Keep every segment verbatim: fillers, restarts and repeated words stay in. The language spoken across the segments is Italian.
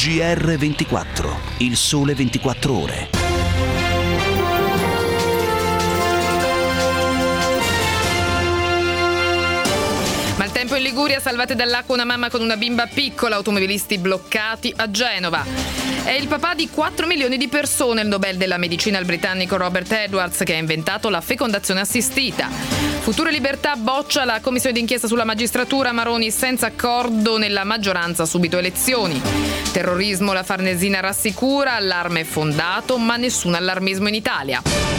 G R ventiquattro, il sole ventiquattro ore. Maltempo in Liguria, salvate dall'acqua una mamma con una bimba piccola, automobilisti bloccati a Genova. È il papà di quattro milioni di persone, il Nobel della medicina al britannico Robert Edwards, che ha inventato la fecondazione assistita. Futuro e Libertà boccia la commissione d'inchiesta sulla magistratura, Maroni senza accordo nella maggioranza, subito elezioni. Terrorismo, la Farnesina rassicura, allarme fondato, ma nessun allarmismo in Italia.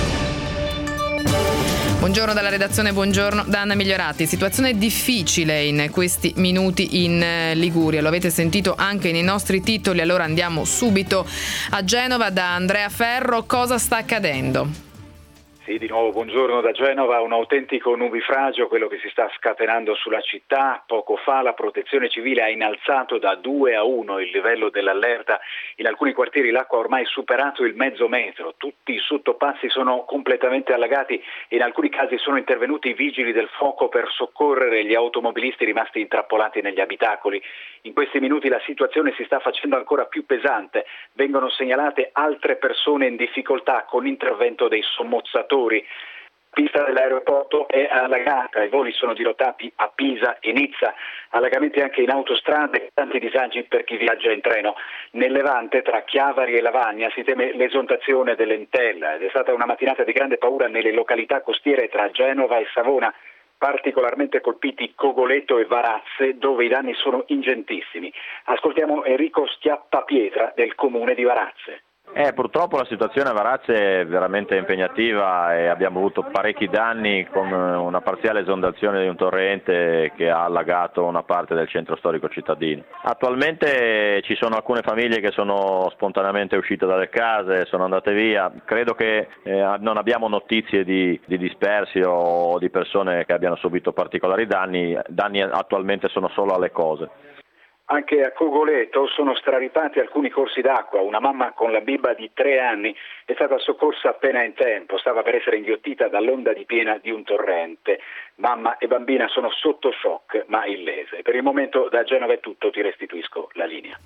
Buongiorno dalla redazione, buongiorno da Anna Migliorati. Situazione difficile in questi minuti in Liguria, lo avete sentito anche nei nostri titoli, allora andiamo subito a Genova da Andrea Ferro. Cosa sta accadendo? Sì, di nuovo buongiorno da Genova, un autentico nubifragio quello che si sta scatenando sulla città. Poco fa la Protezione Civile ha innalzato da due a uno il livello dell'allerta. In alcuni quartieri l'acqua ha ormai superato il mezzo metro, tutti i sottopassi sono completamente allagati e in alcuni casi sono intervenuti i vigili del fuoco per soccorrere gli automobilisti rimasti intrappolati negli abitacoli. In questi minuti la situazione si sta facendo ancora più pesante, vengono segnalate altre persone in difficoltà con l'intervento dei sommozzatori. La pista dell'aeroporto è allagata, i voli sono dirottati a Pisa e Nizza, allagamenti anche in autostrade, tanti disagi per chi viaggia in treno. Nel Levante, tra Chiavari e Lavagna, si teme l'esondazione dell'Entella ed è stata una mattinata di grande paura nelle località costiere tra Genova e Savona, particolarmente colpiti Cogoleto e Varazze, dove i danni sono ingentissimi. Ascoltiamo Enrico Schiappapietra del comune di Varazze. Eh, purtroppo la situazione a Varazze è veramente impegnativa e abbiamo avuto parecchi danni con una parziale esondazione di un torrente che ha allagato una parte del centro storico cittadino. Attualmente ci sono alcune famiglie che sono spontaneamente uscite dalle case, sono andate via. Credo che eh, non abbiamo notizie di, di dispersi o di persone che abbiano subito particolari danni. Danni attualmente sono solo alle cose. Anche a Cogoleto sono straripati alcuni corsi d'acqua. Una mamma con la bimba di tre anni è stata soccorsa appena in tempo, stava per essere inghiottita dall'onda di piena di un torrente. Mamma e bambina sono sotto shock ma illese. Per il momento da Genova è tutto, ti restituisco la linea.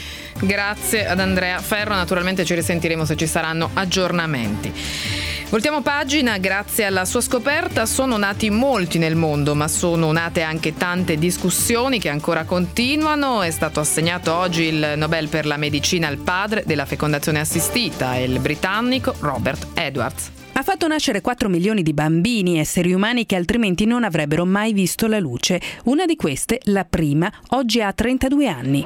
Grazie ad Andrea Ferro, naturalmente ci risentiremo se ci saranno aggiornamenti. Voltiamo pagina, grazie alla sua scoperta sono nati molti nel mondo, ma sono nate anche tante discussioni che ancora continuano. È stato assegnato oggi il Nobel per la medicina al padre della fecondazione assistita, il britannico Robert Edwards. Ha fatto nascere quattro milioni di bambini, esseri umani che altrimenti non avrebbero mai visto la luce. Una di queste, la prima, oggi ha trentadue anni.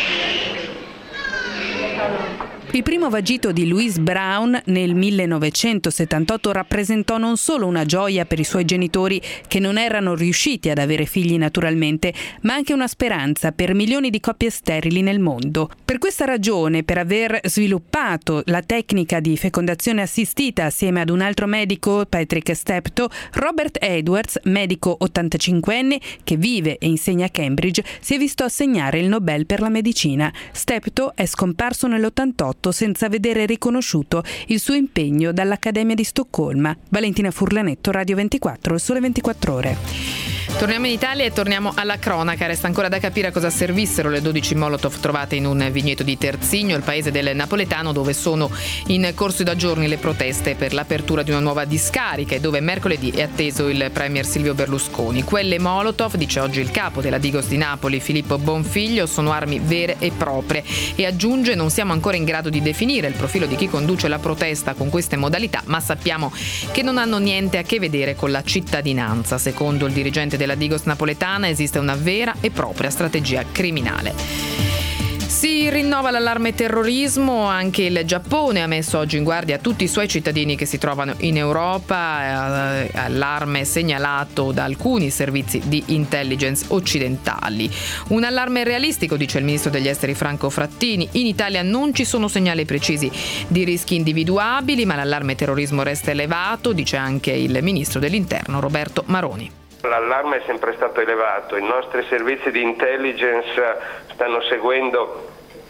Il primo vagito di Louise Brown nel millenovecentosettantotto rappresentò non solo una gioia per i suoi genitori che non erano riusciti ad avere figli naturalmente, ma anche una speranza per milioni di coppie sterili nel mondo. Per questa ragione, per aver sviluppato la tecnica di fecondazione assistita assieme ad un altro medico, Patrick Steptoe, Robert Edwards, medico ottantacinquenne che vive e insegna a Cambridge, si è visto assegnare il Nobel per la medicina. Steptoe è scomparso nell'ottantotto senza vedere riconosciuto il suo impegno dall'Accademia di Stoccolma. Valentina Furlanetto, Radio ventiquattro, il sole ventiquattro ore. Torniamo in Italia e torniamo alla cronaca. Resta ancora da capire a cosa servissero le dodici molotov trovate in un vigneto di Terzigno, il paese del napoletano, dove sono in corso da giorni le proteste per l'apertura di una nuova discarica e dove mercoledì è atteso il premier Silvio Berlusconi. Quelle molotov, dice oggi il capo della Digos di Napoli, Filippo Bonfiglio, sono armi vere e proprie e aggiunge: non siamo ancora in grado di definire il profilo di chi conduce la protesta con queste modalità, ma sappiamo che non hanno niente a che vedere con la cittadinanza. Secondo il dirigente della Digos napoletana esiste una vera e propria strategia criminale. Si rinnova l'allarme terrorismo, anche il Giappone ha messo oggi in guardia tutti i suoi cittadini che si trovano in Europa, eh, allarme segnalato da alcuni servizi di intelligence occidentali. Un allarme realistico, dice il ministro degli esteri Franco Frattini. In Italia non ci sono segnali precisi di rischi individuabili, ma l'allarme terrorismo resta elevato, dice anche il ministro dell'interno Roberto Maroni. L'allarme è sempre stato elevato, i nostri servizi di intelligence stanno seguendo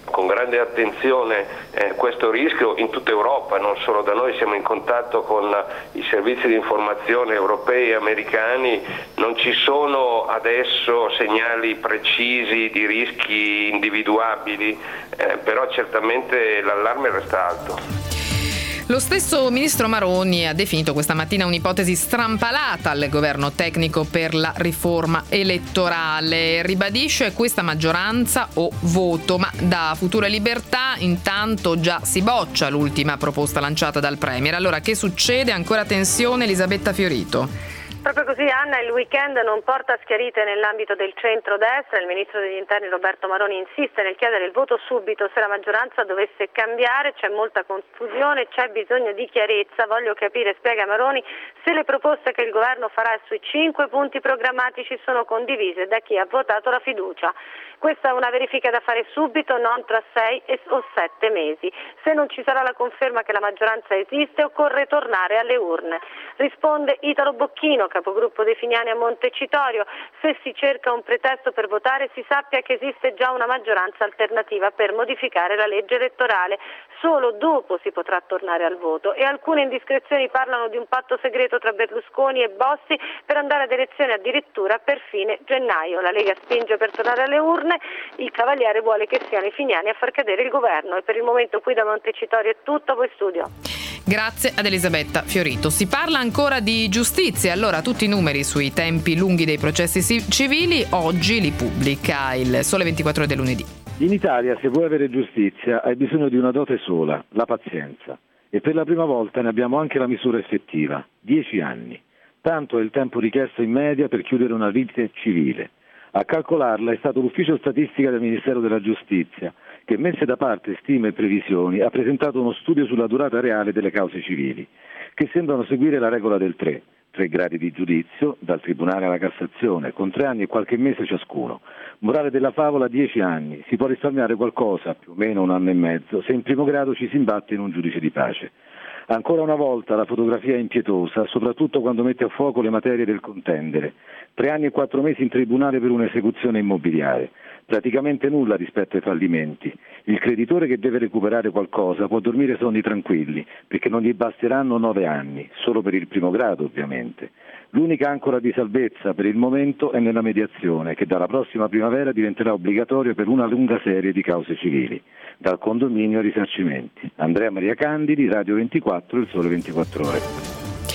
con grande attenzione eh, questo rischio in tutta Europa, non solo da noi, siamo in contatto con i servizi di informazione europei e americani, non ci sono adesso segnali precisi di rischi individuabili, eh, però certamente l'allarme resta alto. Lo stesso ministro Maroni ha definito questa mattina un'ipotesi strampalata al governo tecnico per la riforma elettorale. Ribadisce questa maggioranza o voto, ma da Futuro e Libertà intanto già si boccia l'ultima proposta lanciata dal Premier. Allora, che succede? Ancora tensione? Elisabetta Fiorito. Proprio così, Anna, il weekend non porta schiarite nell'ambito del centro-destra. Il ministro degli interni Roberto Maroni insiste nel chiedere il voto subito se la maggioranza dovesse cambiare. C'è molta confusione, c'è bisogno di chiarezza. Voglio capire, spiega Maroni, se le proposte che il governo farà sui cinque punti programmatici sono condivise da chi ha votato la fiducia. Questa è una verifica da fare subito, non tra sei o sette mesi. Se non ci sarà la conferma che la maggioranza esiste, occorre tornare alle urne. Risponde Italo Bocchino, capogruppo dei Finiani a Montecitorio. Se si cerca un pretesto per votare, si sappia che esiste già una maggioranza alternativa per modificare la legge elettorale. Solo dopo si potrà tornare al voto, e alcune indiscrezioni parlano di un patto segreto tra Berlusconi e Bossi per andare ad elezioni addirittura per fine gennaio. La Lega spinge per tornare alle urne. Il Cavaliere vuole che siano i Finiani a far cadere il governo. E per il momento qui da Montecitorio è tutto, a voi studio. Grazie ad Elisabetta Fiorito. Si parla ancora di giustizia. Allora, tutti i numeri sui tempi lunghi dei processi civili oggi li pubblica il Sole ventiquattro Ore del lunedì. In Italia, se vuoi avere giustizia, hai bisogno di una dote sola, la pazienza. E per la prima volta ne abbiamo anche la misura effettiva, dieci anni. Tanto è il tempo richiesto in media per chiudere una lite civile. A calcolarla è stato l'Ufficio Statistica del Ministero della Giustizia, che, messe da parte stime e previsioni, ha presentato uno studio sulla durata reale delle cause civili, che sembrano seguire la regola del tre, tre gradi di giudizio, dal Tribunale alla Cassazione, con tre anni e qualche mese ciascuno. Morale della favola, dieci anni. Si può risparmiare qualcosa, più o meno un anno e mezzo, se in primo grado ci si imbatte in un giudice di pace. Ancora una volta la fotografia è impietosa, soprattutto quando mette a fuoco le materie del contendere. Tre anni e quattro mesi in tribunale per un'esecuzione immobiliare. Praticamente nulla rispetto ai fallimenti. Il creditore che deve recuperare qualcosa può dormire sonni tranquilli, perché non gli basteranno nove anni, solo per il primo grado ovviamente. L'unica ancora di salvezza per il momento è nella mediazione, che dalla prossima primavera diventerà obbligatorio per una lunga serie di cause civili, dal condominio ai risarcimenti. Andrea Maria Candidi, Radio ventiquattro, Il Sole ventiquattro Ore.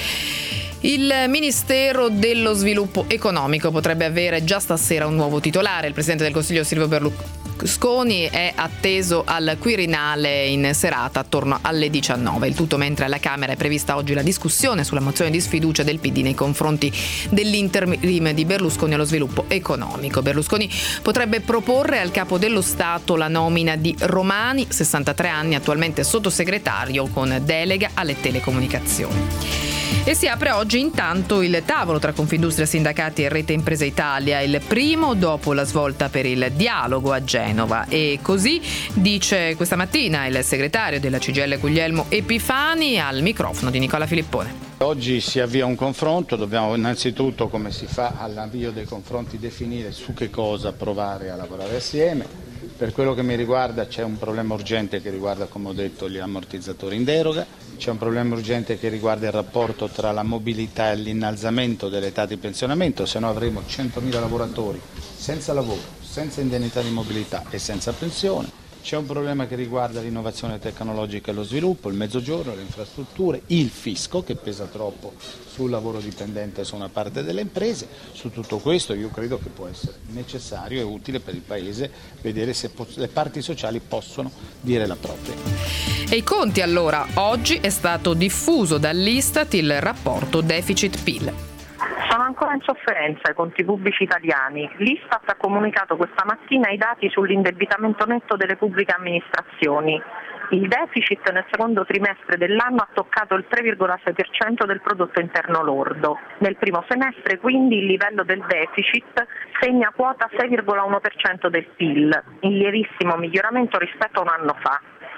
Il Ministero dello Sviluppo Economico potrebbe avere già stasera un nuovo titolare. Il Presidente del Consiglio Silvio Berlusconi è atteso al Quirinale in serata attorno alle diciannove. Il tutto mentre alla Camera è prevista oggi la discussione sulla mozione di sfiducia del P D nei confronti dell'interim di Berlusconi allo sviluppo economico. Berlusconi potrebbe proporre al Capo dello Stato la nomina di Romani, sessantatré anni, attualmente sottosegretario con delega alle telecomunicazioni. E si apre oggi intanto il tavolo tra Confindustria, sindacati e Rete Impresa Italia, il primo dopo la svolta per il dialogo a Genova. E così dice questa mattina il segretario della C G I L Guglielmo Epifani al microfono di Nicola Filippone. Oggi si avvia un confronto, dobbiamo innanzitutto, come si fa all'avvio dei confronti, definire su che cosa provare a lavorare assieme. Per quello che mi riguarda c'è un problema urgente che riguarda, come ho detto, gli ammortizzatori in deroga, c'è un problema urgente che riguarda il rapporto tra la mobilità e l'innalzamento dell'età di pensionamento, se no avremo centomila lavoratori senza lavoro, senza indennità di mobilità e senza pensione. C'è un problema che riguarda l'innovazione tecnologica e lo sviluppo, il mezzogiorno, le infrastrutture, il fisco che pesa troppo sul lavoro dipendente su una parte delle imprese. Su tutto questo io credo che può essere necessario e utile per il Paese vedere se le parti sociali possono dire la propria. E i conti allora, oggi è stato diffuso dall'Istat il rapporto deficit-P I L. Sono ancora in sofferenza i conti pubblici italiani. L'Istat ha comunicato questa mattina i dati sull'indebitamento netto delle pubbliche amministrazioni. Il deficit nel secondo trimestre dell'anno ha toccato il tre virgola sei per cento del prodotto interno lordo. Nel primo semestre quindi il livello del deficit segna quota sei virgola uno per cento del P I L, in lievissimo miglioramento rispetto a un anno fa.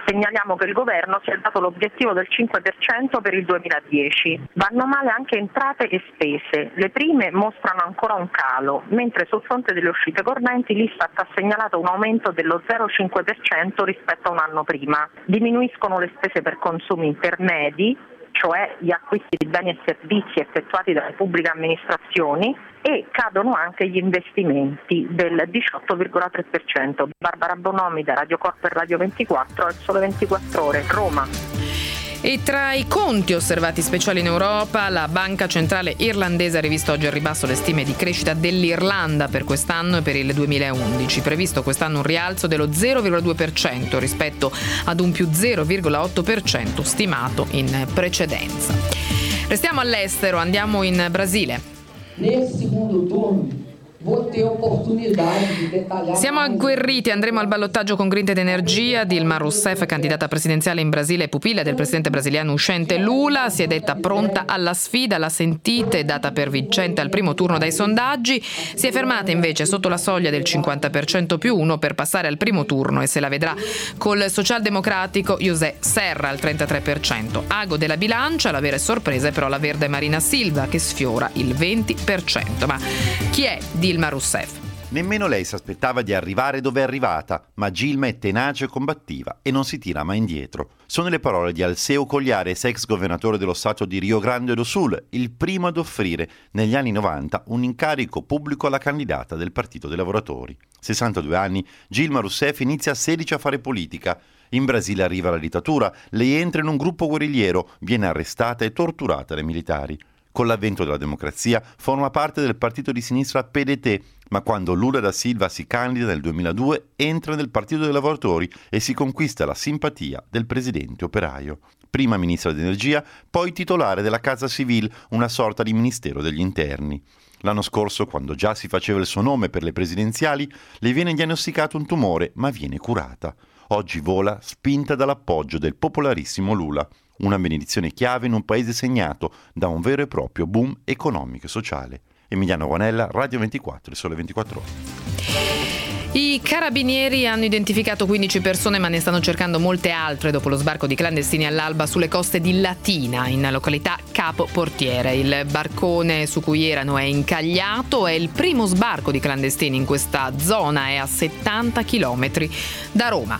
Segnaliamo che il governo si è dato l'obiettivo del cinque per cento per il duemiladieci. Vanno male anche entrate e spese. Le prime mostrano ancora un calo, mentre sul fronte delle uscite correnti l'Istat ha segnalato un aumento dello zero virgola cinque per cento rispetto a un anno prima. Diminuiscono le spese per consumi intermedi, cioè gli acquisti di beni e servizi effettuati dalle pubbliche amministrazioni, e cadono anche gli investimenti del diciotto virgola tre per cento. Barbara Bonomi da Radio Corpo e Radio ventiquattro, al Sole ventiquattro Ore, Roma. E tra i conti osservati speciali in Europa, la Banca Centrale Irlandese ha rivisto oggi al ribasso le stime di crescita dell'Irlanda per quest'anno e per il duemilaundici. Previsto quest'anno un rialzo dello zero virgola due per cento rispetto ad un più zero virgola otto per cento stimato in precedenza. Restiamo all'estero, andiamo in Brasile. Nel secondo turno Siamo agguerriti, andremo al ballottaggio con Grinta ed Energia. Dilma Rousseff, candidata presidenziale in Brasile e pupilla del presidente brasiliano uscente Lula, si è detta pronta alla sfida. La sentite, data per vincente al primo turno dai sondaggi, si è fermata invece sotto la soglia del cinquanta per cento più uno per passare al primo turno e se la vedrà col socialdemocratico José Serra al trentatré per cento. Ago della bilancia, la vera sorpresa è però la verde Marina Silva che sfiora il venti per cento. Ma chi è Dilma Rousseff? Nemmeno lei si aspettava di arrivare dove è arrivata, ma Gilma è tenace e combattiva e non si tira mai indietro. Sono le parole di Alceu Colhares, ex governatore dello stato di Rio Grande do Sul, il primo ad offrire negli anni novanta un incarico pubblico alla candidata del Partito dei Lavoratori. sessantadue anni, Dilma Rousseff inizia a sedici a fare politica. In Brasile arriva la dittatura, lei entra in un gruppo guerrigliero, viene arrestata e torturata dai militari. Con l'avvento della democrazia forma parte del partito di sinistra P D T, ma quando Lula da Silva si candida nel duemiladue entra nel Partito dei Lavoratori e si conquista la simpatia del presidente operaio. Prima ministra dell'Energia, poi titolare della Casa Civil, una sorta di Ministero degli Interni. L'anno scorso, quando già si faceva il suo nome per le presidenziali, le viene diagnosticato un tumore, ma viene curata. Oggi vola spinta dall'appoggio del popolarissimo Lula. Una benedizione chiave in un paese segnato da un vero e proprio boom economico e sociale. Emiliano Guanella, Radio ventiquattro, il Sole ventiquattro Ore. I carabinieri hanno identificato quindici persone, ma ne stanno cercando molte altre dopo lo sbarco di clandestini all'alba sulle coste di Latina, in località Capo Portiere. Il barcone su cui erano è incagliato, è il primo sbarco di clandestini in questa zona, è a settanta chilometri da Roma.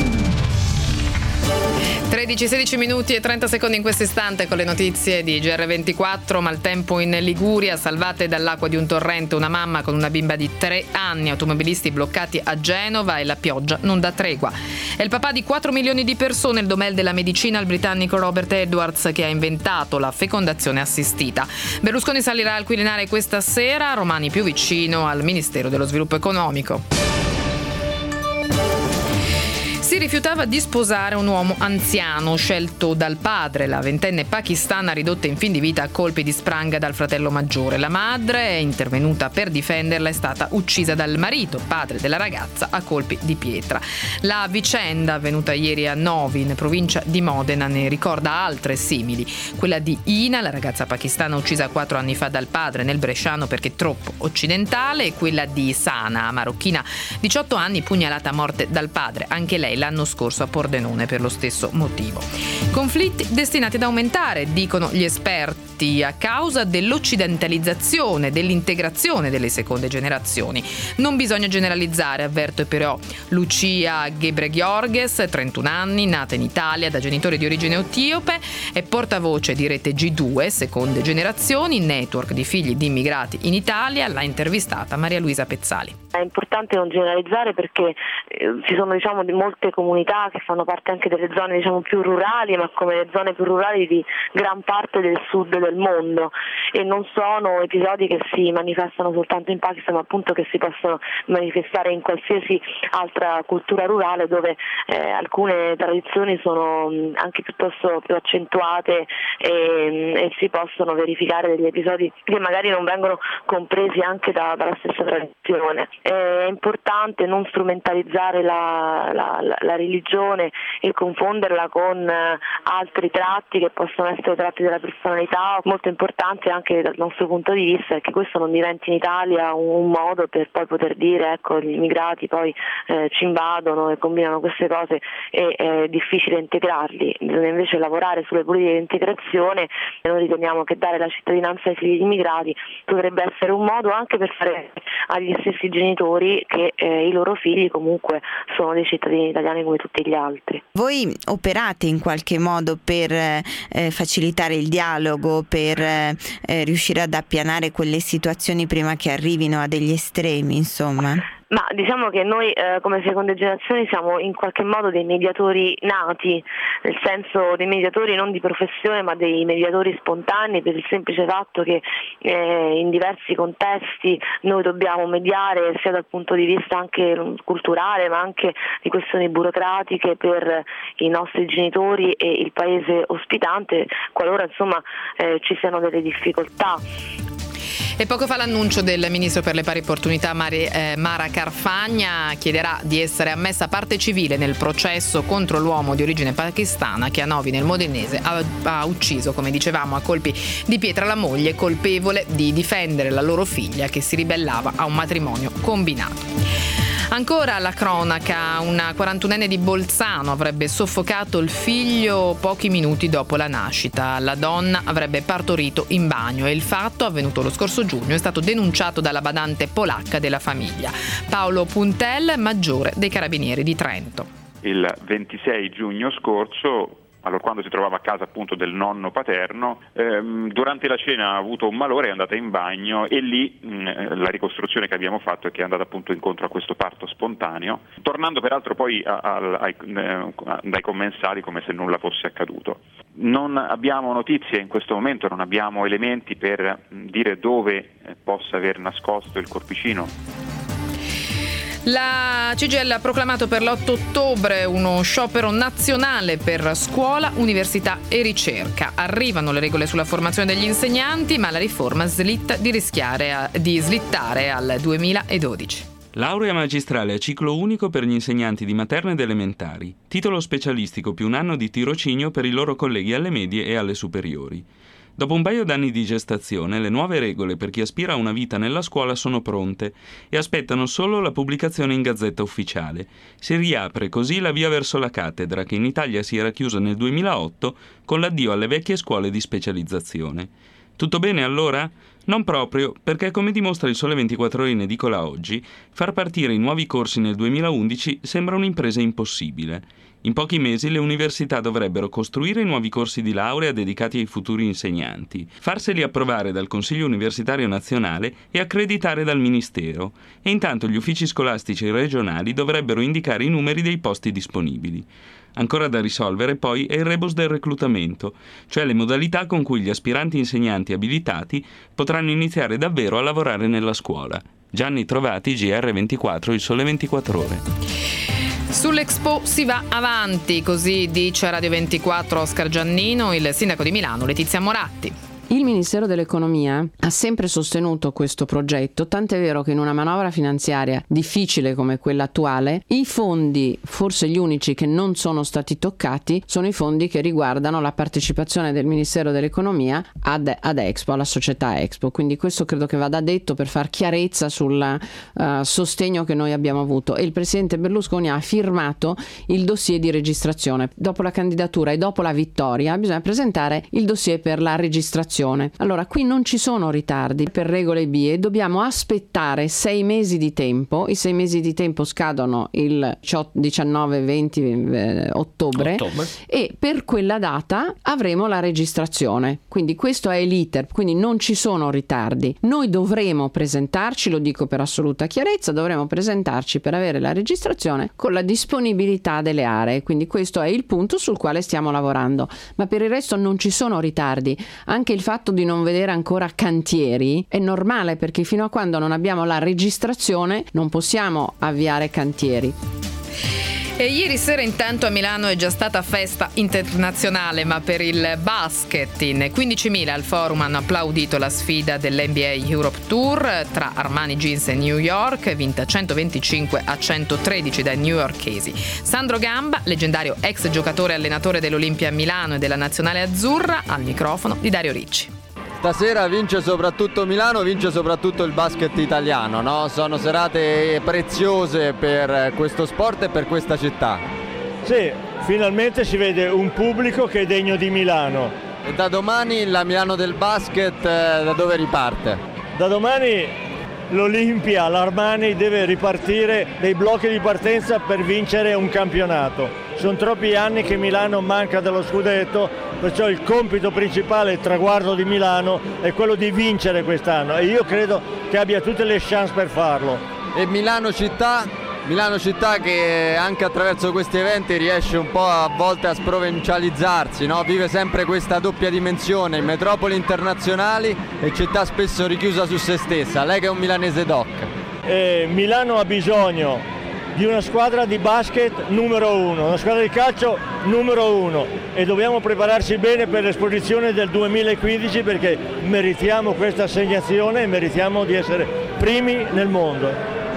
tredici, sedici minuti e trenta secondi in questo istante con le notizie di G R ventiquattro. Maltempo in Liguria, salvate dall'acqua di un torrente una mamma con una bimba di tre anni, automobilisti bloccati a Genova e la pioggia non dà tregua. È il papà di quattro milioni di persone, il Nobel della medicina, il britannico Robert Edwards, che ha inventato la fecondazione assistita. Berlusconi salirà al Quirinale questa sera, Romani più vicino al Ministero dello Sviluppo Economico. Si rifiutava di sposare un uomo anziano scelto dal padre. La ventenne pakistana ridotta in fin di vita a colpi di spranga dal fratello maggiore. La madre è intervenuta per difenderla, è stata uccisa dal marito, padre della ragazza, a colpi di pietra. La vicenda avvenuta ieri a Novi, in provincia di Modena, ne ricorda altre simili. Quella di Ina, la ragazza pakistana uccisa quattro anni fa dal padre nel bresciano perché troppo occidentale, e quella di Sana, marocchina, diciotto anni, pugnalata a morte dal padre, anche lei l'anno scorso a Pordenone per lo stesso motivo. Conflitti destinati ad aumentare, dicono gli esperti, a causa dell'occidentalizzazione, dell'integrazione delle seconde generazioni. Non bisogna generalizzare, avverte però Lucia Gebreghiorghes, trentuno anni, nata in Italia da genitori di origine etiope, è portavoce di Rete G due, seconde generazioni, network di figli di immigrati in Italia. L'ha intervistata Maria Luisa Pezzali. È importante non generalizzare perché eh, ci sono diciamo di molte comunità che fanno parte anche delle zone diciamo più rurali, ma come le zone più rurali di gran parte del sud del mondo, e non sono episodi che si manifestano soltanto in Pakistan, ma appunto che si possono manifestare in qualsiasi altra cultura rurale dove eh, alcune tradizioni sono mh, anche piuttosto più accentuate e, e si possono verificare degli episodi che magari non vengono compresi anche da, dalla stessa tradizione. è importante non strumentalizzare la, la, la, la religione e confonderla con altri tratti che possono essere tratti della personalità. Molto importante anche dal nostro punto di vista è che questo non diventi in Italia un modo per poi poter dire ecco gli immigrati poi eh, ci invadono e combinano queste cose e è difficile integrarli. Bisogna invece lavorare sulle politiche di integrazione e noi riteniamo che dare la cittadinanza ai figli di immigrati potrebbe essere un modo anche per fare agli stessi genitori che eh, i loro figli comunque sono dei cittadini italiani come tutti gli altri. Voi operate in qualche modo per eh, facilitare il dialogo, per eh, riuscire ad appianare quelle situazioni prima che arrivino a degli estremi, insomma? Ma diciamo che noi eh, come seconde generazioni siamo in qualche modo dei mediatori nati, nel senso dei mediatori non di professione ma dei mediatori spontanei, per il semplice fatto che eh, in diversi contesti noi dobbiamo mediare sia dal punto di vista anche culturale ma anche di questioni burocratiche per i nostri genitori e il paese ospitante qualora insomma eh, ci siano delle difficoltà. E poco fa l'annuncio del Ministro per le pari opportunità Mari, eh, Mara Carfagna chiederà di essere ammessa parte civile nel processo contro l'uomo di origine pakistana che a Novi nel Modenese ha, ha ucciso, come dicevamo, a colpi di pietra la moglie colpevole di difendere la loro figlia che si ribellava a un matrimonio combinato. Ancora la cronaca, una quarantunenne di Bolzano avrebbe soffocato il figlio pochi minuti dopo la nascita. La donna avrebbe partorito in bagno e il fatto, avvenuto lo scorso giugno, è stato denunciato dalla badante polacca della famiglia. Paolo Puntel, maggiore dei Carabinieri di Trento. Il ventisei giugno scorso, allora quando si trovava a casa appunto del nonno paterno, ehm, durante la cena ha avuto un malore, è andata in bagno e lì mh, la ricostruzione che abbiamo fatto è che è andata appunto incontro a questo parto spontaneo, tornando peraltro poi a, a, ai, eh, dai commensali come se nulla fosse accaduto. Non abbiamo notizie in questo momento, non abbiamo elementi per mh, dire dove eh, possa aver nascosto il corpicino. La C G I L ha proclamato per l'otto ottobre uno sciopero nazionale per scuola, università e ricerca. Arrivano le regole sulla formazione degli insegnanti, ma la riforma slitta di rischiare a, di slittare al duemiladodici. Laurea magistrale a ciclo unico per gli insegnanti di materna ed elementari. Titolo specialistico più un anno di tirocinio per i loro colleghi alle medie e alle superiori. Dopo un paio d'anni di gestazione, le nuove regole per chi aspira a una vita nella scuola sono pronte e aspettano solo la pubblicazione in Gazzetta Ufficiale. Si riapre così la via verso la cattedra, che in Italia si era chiusa nel duemilaotto con l'addio alle vecchie scuole di specializzazione. Tutto bene allora? Non proprio, perché come dimostra il Sole ventiquattro Ore in edicola oggi, far partire i nuovi corsi nel duemilaundici sembra un'impresa impossibile. In pochi mesi le università dovrebbero costruire i nuovi corsi di laurea dedicati ai futuri insegnanti, farseli approvare dal Consiglio Universitario Nazionale e accreditare dal Ministero, e intanto gli uffici scolastici regionali dovrebbero indicare i numeri dei posti disponibili. Ancora da risolvere poi è il rebus del reclutamento, cioè le modalità con cui gli aspiranti insegnanti abilitati potranno iniziare davvero a lavorare nella scuola. Gianni Trovati, G R ventiquattro, il Sole ventiquattro Ore. Sull'Expo si va avanti, così dice a Radio ventiquattro Oscar Giannino, il sindaco di Milano Letizia Moratti. Il Ministero dell'Economia ha sempre sostenuto questo progetto, tant'è vero che in una manovra finanziaria difficile come quella attuale, i fondi, forse gli unici che non sono stati toccati, sono i fondi che riguardano la partecipazione del Ministero dell'Economia ad, ad Expo, alla società Expo. Quindi questo credo che vada detto per far chiarezza sul uh, sostegno che noi abbiamo avuto. E il Presidente Berlusconi ha firmato il dossier di registrazione. Dopo la candidatura e dopo la vittoria bisogna presentare il dossier per la registrazione. Allora, qui non ci sono ritardi per regole B E, dobbiamo aspettare sei mesi di tempo. I sei mesi di tempo scadono il diciannove venti ottobre, ottobre e per quella data avremo la registrazione. Quindi questo è l'iter, quindi non ci sono ritardi. Noi dovremo presentarci, lo dico per assoluta chiarezza, dovremo presentarci per avere la registrazione con la disponibilità delle aree. Quindi questo è il punto sul quale stiamo lavorando. Ma per il resto non ci sono ritardi. Anche il fatto di non vedere ancora cantieri è normale, perché fino a quando non abbiamo la registrazione non possiamo avviare cantieri. E ieri sera intanto a Milano è già stata festa internazionale, ma per il basket. In quindicimila al Forum hanno applaudito la sfida dell'N B A Europe Tour tra Armani Jeans e New York, vinta centoventicinque a centotredici dai newyorkesi. Sandro Gamba, leggendario ex giocatore e allenatore dell'Olimpia Milano e della Nazionale Azzurra, al microfono di Dario Ricci. Stasera vince soprattutto Milano, vince soprattutto il basket italiano, no? Sono serate preziose per questo sport e per questa città. Sì, finalmente si vede un pubblico che è degno di Milano. E da domani la Milano del basket da dove riparte? Da domani l'Olimpia, l'Armani deve ripartire dei blocchi di partenza per vincere un campionato. Sono troppi anni che Milano manca dello scudetto, perciò il compito principale, il traguardo di Milano è quello di vincere quest'anno e io credo che abbia tutte le chance per farlo. E Milano città? Milano città che anche attraverso questi eventi riesce un po' a volte a sprovincializzarsi, no? Vive sempre questa doppia dimensione, metropoli internazionali e città spesso richiusa su se stessa. Lei che è un milanese doc. Eh, Milano ha bisogno di una squadra di basket numero uno, una squadra di calcio numero uno e dobbiamo prepararci bene per l'esposizione del duemilaquindici perché meritiamo questa assegnazione e meritiamo di essere primi nel mondo.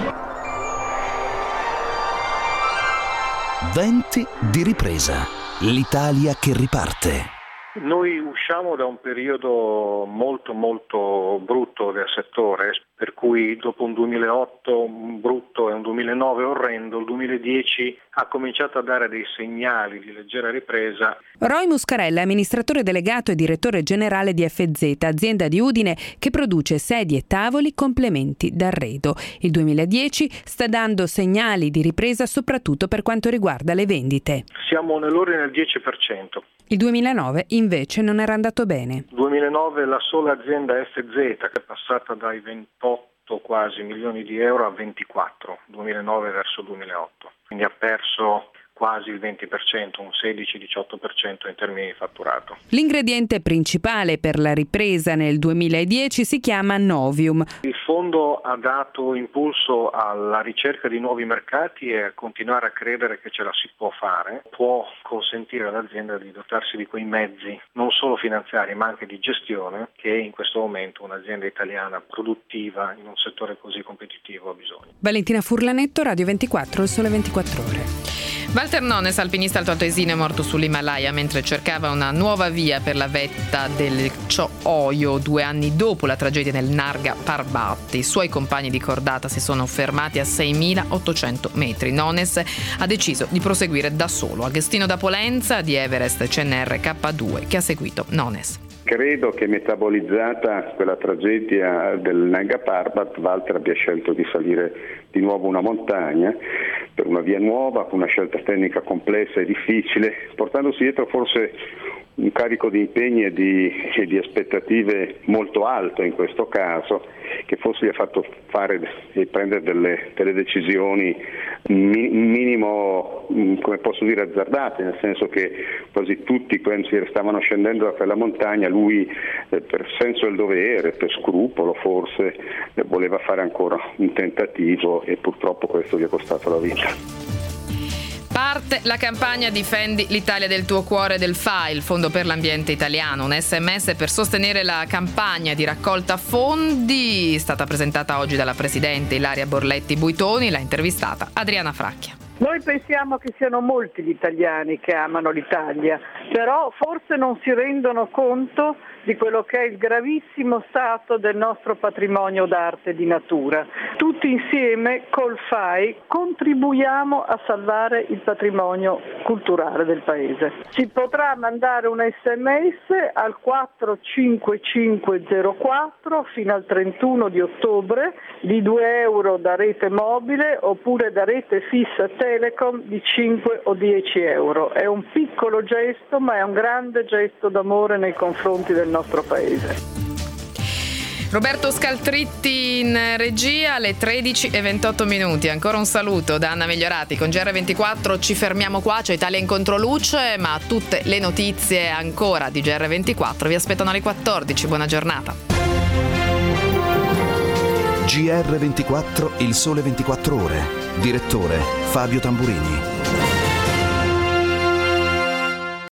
Venti di ripresa. L'Italia che riparte. Noi usciamo da un periodo molto molto brutto del settore, per cui dopo un duemilaotto brutto e un duemilanove orrendo, il duemiladieci ha cominciato a dare dei segnali di leggera ripresa. Roy Muscarella, amministratore delegato e direttore generale di F Z, azienda di Udine che produce sedie e tavoli complementi d'arredo. Il duemiladieci sta dando segnali di ripresa soprattutto per quanto riguarda le vendite. Siamo nell'ordine del dieci per cento. Il duemilanove invece non era andato bene. duemilanove la sola azienda F Z che è passata dai ventotto quasi milioni di euro a ventiquattro, duemilanove verso duemilaotto, quindi ha perso quasi il venti per cento, un sedici diciotto per cento in termini di fatturato. L'ingrediente principale per la ripresa nel duemiladieci si chiama Novium. Il fondo ha dato impulso alla ricerca di nuovi mercati e a continuare a credere che ce la si può fare. Può consentire all'azienda di dotarsi di quei mezzi, non solo finanziari ma anche di gestione, che in questo momento un'azienda italiana produttiva in un settore così competitivo ha bisogno. Valentina Furlanetto, Radio ventiquattro, Il Sole ventiquattro Ore. Walter Nones, alpinista altoatesino, è morto sull'Himalaya mentre cercava una nuova via per la vetta del Cho-Oyo due anni dopo la tragedia nel Narga Parbat. I suoi compagni di cordata si sono fermati a seimilaottocento metri. Nones ha deciso di proseguire da solo. Agostino da Polenza di Everest C N R K due che ha seguito Nones. Credo che metabolizzata quella tragedia del Nanga Parbat, Walter abbia scelto di salire di nuovo una montagna per una via nuova, con una scelta tecnica complessa e difficile, portandosi dietro forse un carico di impegni e di, e di aspettative molto alto in questo caso, che forse gli ha fatto fare e prendere delle, delle decisioni mi, minimo, come posso dire, azzardate, nel senso che quasi tutti quando stavano scendendo da quella montagna, lui eh, per senso del dovere, per scrupolo forse, eh, voleva fare ancora un tentativo e purtroppo questo gli è costato la vita. Parte la campagna Difendi l'Italia del tuo cuore del F A I, il Fondo per l'Ambiente Italiano, un sms per sostenere la campagna di raccolta fondi, stata presentata oggi dalla Presidente Ilaria Borletti Buitoni, l'ha intervistata Adriana Fracchia. Noi pensiamo che siano molti gli italiani che amano l'Italia, però forse non si rendono conto di quello che è il gravissimo stato del nostro patrimonio d'arte e di natura. Tutti insieme col F A I contribuiamo a salvare il patrimonio culturale del Paese. Si potrà mandare un sms al quattro cinque cinque zero quattro fino al trentuno di ottobre di due euro da rete mobile oppure da rete fissa Telecom di cinque o dieci euro. È un piccolo gesto ma è un grande gesto d'amore nei confronti del nostro Paese. Roberto Scaltritti in regia, alle tredici e ventotto minuti. Ancora un saluto da Anna Migliorati. Con G R ventiquattro ci fermiamo qua, c'è Italia in controluce, ma tutte le notizie ancora di G R ventiquattro vi aspettano alle quattordici. Buona giornata. G R ventiquattro, Il Sole ventiquattro Ore. Direttore Fabio Tamburini.